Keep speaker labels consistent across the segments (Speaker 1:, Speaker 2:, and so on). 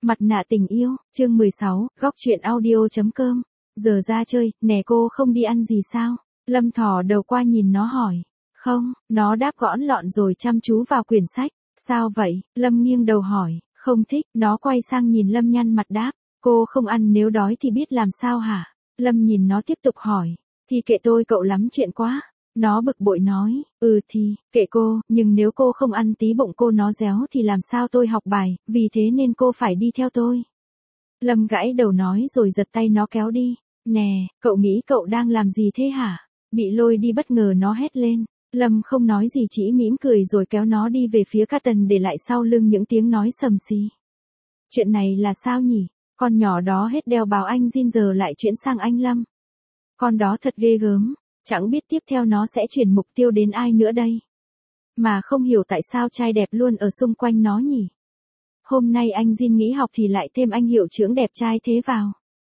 Speaker 1: Mặt nạ tình yêu, chương 16, góc truyện audio.com. Giờ ra chơi, nè cô không đi ăn gì sao? Lâm thò đầu qua nhìn nó hỏi. Không, nó đáp gõn lọn rồi chăm chú vào quyển sách. Sao vậy? Lâm nghiêng đầu hỏi. Không thích, nó quay sang nhìn Lâm nhăn mặt đáp. Cô không ăn nếu đói thì biết làm sao hả? Lâm nhìn nó tiếp tục hỏi. Thì kệ tôi cậu lắm chuyện quá. Nó bực bội nói, thì, kệ cô, nhưng nếu cô không ăn tí bụng cô nó réo thì làm sao tôi học bài, vì thế nên cô phải đi theo tôi. Lâm gãi đầu nói rồi giật tay nó kéo đi. Nè, cậu nghĩ cậu đang làm gì thế hả? Bị lôi đi bất ngờ nó hét lên. Lâm không nói gì chỉ mỉm cười rồi kéo nó đi về phía Carton để lại sau lưng những tiếng nói sầm xì. Chuyện này là sao nhỉ? Con nhỏ đó hết đeo bào anh Jin giờ lại chuyển sang anh Lâm. Con đó thật ghê gớm. Chẳng biết tiếp theo nó sẽ chuyển mục tiêu đến ai nữa đây. Mà không hiểu tại sao trai đẹp luôn ở xung quanh nó nhỉ. Hôm nay anh Jin nghỉ học thì lại thêm anh hiệu trưởng đẹp trai thế vào.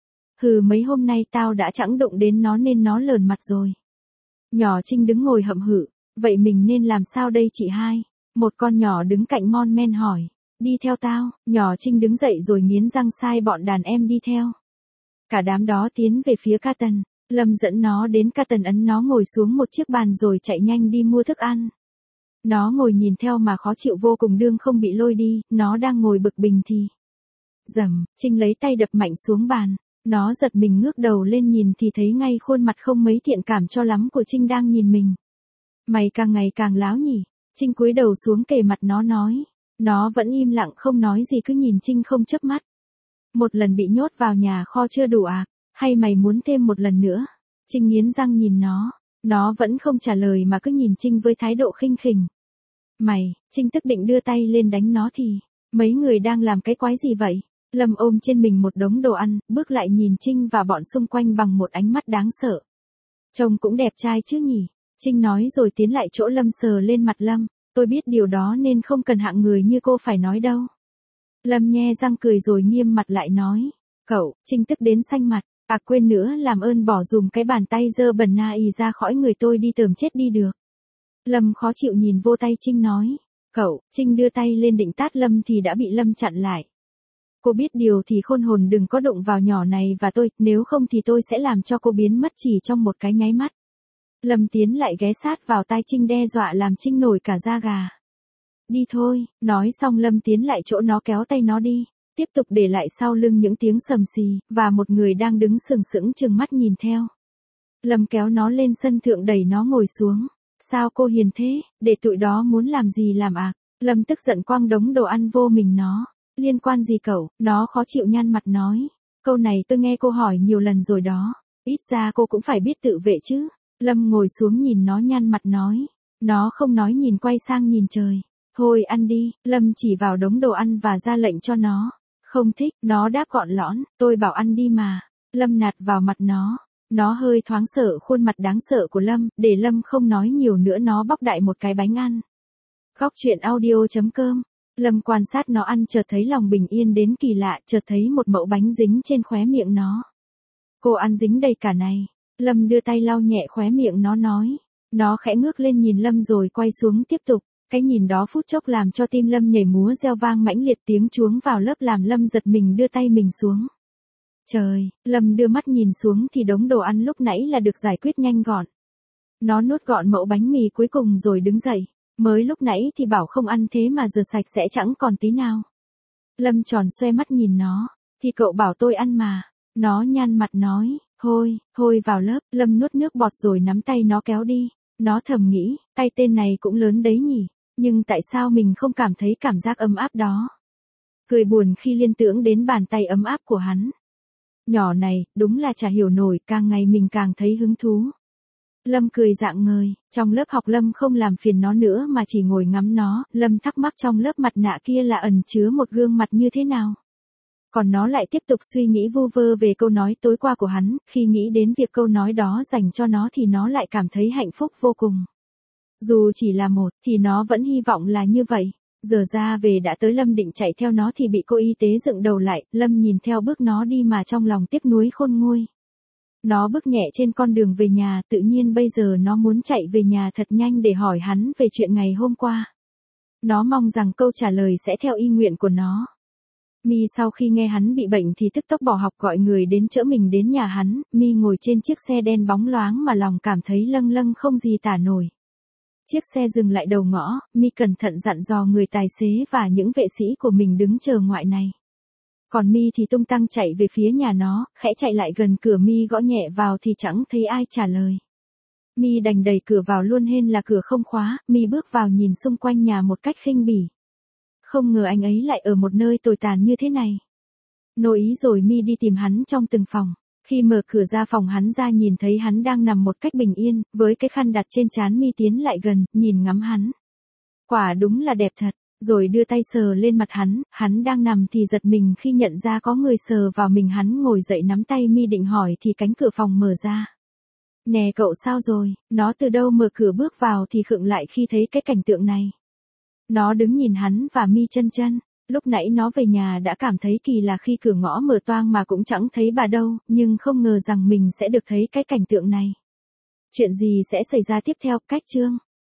Speaker 1: Mấy hôm nay tao đã chẳng đụng đến nó nên nó lờn mặt rồi. Nhỏ Trinh đứng ngồi hậm hự. Vậy mình nên làm sao đây chị hai? Một con nhỏ đứng cạnh Mon Men hỏi. Đi theo tao. Nhỏ Trinh đứng dậy rồi nghiến răng sai bọn đàn em đi theo. Cả đám đó tiến về phía Carton. Lâm dẫn nó đến Carton ấn nó ngồi xuống một chiếc bàn rồi chạy nhanh đi mua thức ăn. Nó ngồi nhìn theo mà khó chịu vô cùng đương không bị lôi đi, nó đang ngồi bực bình thì. Dầm, Trinh lấy tay đập mạnh xuống bàn. Nó giật mình ngước đầu lên nhìn thì thấy ngay khuôn mặt không mấy thiện cảm cho lắm của Trinh đang nhìn mình. Mày càng ngày càng láo nhỉ? Trinh cúi đầu xuống kề mặt nó nói. Nó vẫn im lặng không nói gì cứ nhìn Trinh không chớp mắt. Một lần bị nhốt vào nhà kho chưa đủ à? Hay mày muốn thêm một lần nữa? Trinh nghiến răng nhìn nó vẫn không trả lời mà cứ nhìn Trinh với thái độ khinh khỉnh. Trinh tức định đưa tay lên đánh nó thì, mấy người đang làm cái quái gì vậy? Lâm ôm trên mình một đống đồ ăn, bước lại nhìn Trinh và bọn xung quanh bằng một ánh mắt đáng sợ. Trông cũng đẹp trai chứ nhỉ? Trinh nói rồi tiến lại chỗ Lâm sờ lên mặt Lâm, tôi biết điều đó nên không cần hạng người như cô phải nói đâu. Lâm nhe răng cười rồi nghiêm mặt lại nói, cậu, Trinh tức đến xanh mặt. À quên nữa làm ơn bỏ dùm cái bàn tay dơ bẩn na ì ra khỏi người tôi đi tởm chết đi được. Lâm khó chịu nhìn vô tay Trinh nói. Cậu, Trinh đưa tay lên định tát Lâm thì đã bị Lâm chặn lại. Cô biết điều thì khôn hồn đừng có đụng vào nhỏ này và tôi, nếu không thì tôi sẽ làm cho cô biến mất chỉ trong một cái nháy mắt. Lâm tiến lại ghé sát vào tai Trinh đe dọa làm Trinh nổi cả da gà. Đi thôi, nói xong Lâm tiến lại chỗ nó kéo tay nó đi. Tiếp tục để lại sau lưng những tiếng sầm xì, và một người đang đứng sừng sững chừng mắt nhìn theo. Lâm kéo nó lên sân thượng đẩy nó ngồi xuống. Sao cô hiền thế, để tụi đó muốn làm gì làm à? Lâm tức giận quăng đống đồ ăn vô mình nó. Liên quan gì cậu? Nó khó chịu nhăn mặt nói. Câu này tôi nghe cô hỏi nhiều lần rồi đó. Ít ra cô cũng phải biết tự vệ chứ. Lâm ngồi xuống nhìn nó nhăn mặt nói. Nó không nói nhìn quay sang nhìn trời. Thôi ăn đi, Lâm chỉ vào đống đồ ăn và ra lệnh cho nó. Không thích, nó đáp gọn lõn, tôi bảo ăn đi mà. Lâm nạt vào mặt nó hơi thoáng sợ khuôn mặt đáng sợ của Lâm, để Lâm không nói nhiều nữa nó bóc đại một cái bánh ăn. Góc truyện audio.com. Lâm quan sát nó ăn chợt thấy lòng bình yên đến kỳ lạ, chợt thấy một mẩu bánh dính trên khóe miệng nó. Cô ăn dính đầy cả này. Lâm đưa tay lau nhẹ khóe miệng nó nói. Nó khẽ ngước lên nhìn Lâm rồi quay xuống tiếp tục. Cái nhìn đó phút chốc làm cho tim Lâm nhảy múa reo vang mãnh liệt tiếng chuông vào lớp làm Lâm giật mình đưa tay mình xuống. Trời, Lâm đưa mắt nhìn xuống thì đống đồ ăn lúc nãy là được giải quyết nhanh gọn. Nó nuốt gọn mẩu bánh mì cuối cùng rồi đứng dậy. Mới lúc nãy thì bảo không ăn thế mà giờ sạch sẽ chẳng còn tí nào. Lâm tròn xoe mắt nhìn nó. Thì cậu bảo tôi ăn mà. Nó nhăn mặt nói, thôi vào lớp. Lâm nuốt nước bọt rồi nắm tay nó kéo đi. Nó thầm nghĩ, tay tên này cũng lớn đấy nhỉ. Nhưng tại sao mình không cảm thấy cảm giác ấm áp đó? Cười buồn khi liên tưởng đến bàn tay ấm áp của hắn. Nhỏ này, đúng là chả hiểu nổi, càng ngày mình càng thấy hứng thú. Lâm cười rạng ngời, trong lớp học Lâm không làm phiền nó nữa mà chỉ ngồi ngắm nó, Lâm thắc mắc trong lớp mặt nạ kia là ẩn chứa một gương mặt như thế nào. Còn nó lại tiếp tục suy nghĩ vu vơ về câu nói tối qua của hắn, khi nghĩ đến việc câu nói đó dành cho nó thì nó lại cảm thấy hạnh phúc vô cùng. Dù chỉ là một, thì nó vẫn hy vọng là như vậy. Giờ ra về đã tới Lâm định chạy theo nó thì bị cô y tế dựng đầu lại, Lâm nhìn theo bước nó đi mà trong lòng tiếc nuối khôn nguôi. Nó bước nhẹ trên con đường về nhà, tự nhiên bây giờ nó muốn chạy về nhà thật nhanh để hỏi hắn về chuyện ngày hôm qua. Nó mong rằng câu trả lời sẽ theo ý nguyện của nó. Mi sau khi nghe hắn bị bệnh thì tức tốc bỏ học gọi người đến chở mình đến nhà hắn, Mi ngồi trên chiếc xe đen bóng loáng mà lòng cảm thấy lâng lâng không gì tả nổi. Chiếc xe dừng lại đầu ngõ, Mi cẩn thận dặn dò người tài xế và những vệ sĩ của mình đứng chờ ngoại này. Còn Mi thì tung tăng chạy về phía nhà nó, khẽ chạy lại gần cửa Mi gõ nhẹ vào thì chẳng thấy ai trả lời. Mi đành đẩy cửa vào luôn hên là cửa không khóa, Mi bước vào nhìn xung quanh nhà một cách khinh bỉ. Không ngờ anh ấy lại ở một nơi tồi tàn như thế này. Nổi ý rồi Mi đi tìm hắn trong từng phòng. Khi mở cửa ra phòng hắn ra nhìn thấy hắn đang nằm một cách bình yên, với cái khăn đặt trên trán. Mi tiến lại gần, nhìn ngắm hắn. Quả đúng là đẹp thật, rồi đưa tay sờ lên mặt hắn đang nằm thì giật mình khi nhận ra có người sờ vào mình hắn. Ngồi dậy nắm tay Mi định hỏi thì cánh cửa phòng mở ra. Nè cậu sao rồi, nó từ đâu mở cửa bước vào thì khựng lại khi thấy cái cảnh tượng này. Nó đứng nhìn hắn và Mi chân chân. Lúc nãy nó về nhà đã cảm thấy kỳ lạ khi cửa ngõ mở toang mà cũng chẳng thấy bà đâu, nhưng không ngờ rằng mình sẽ được thấy cái cảnh tượng này. Chuyện gì sẽ xảy ra tiếp theo, cách chương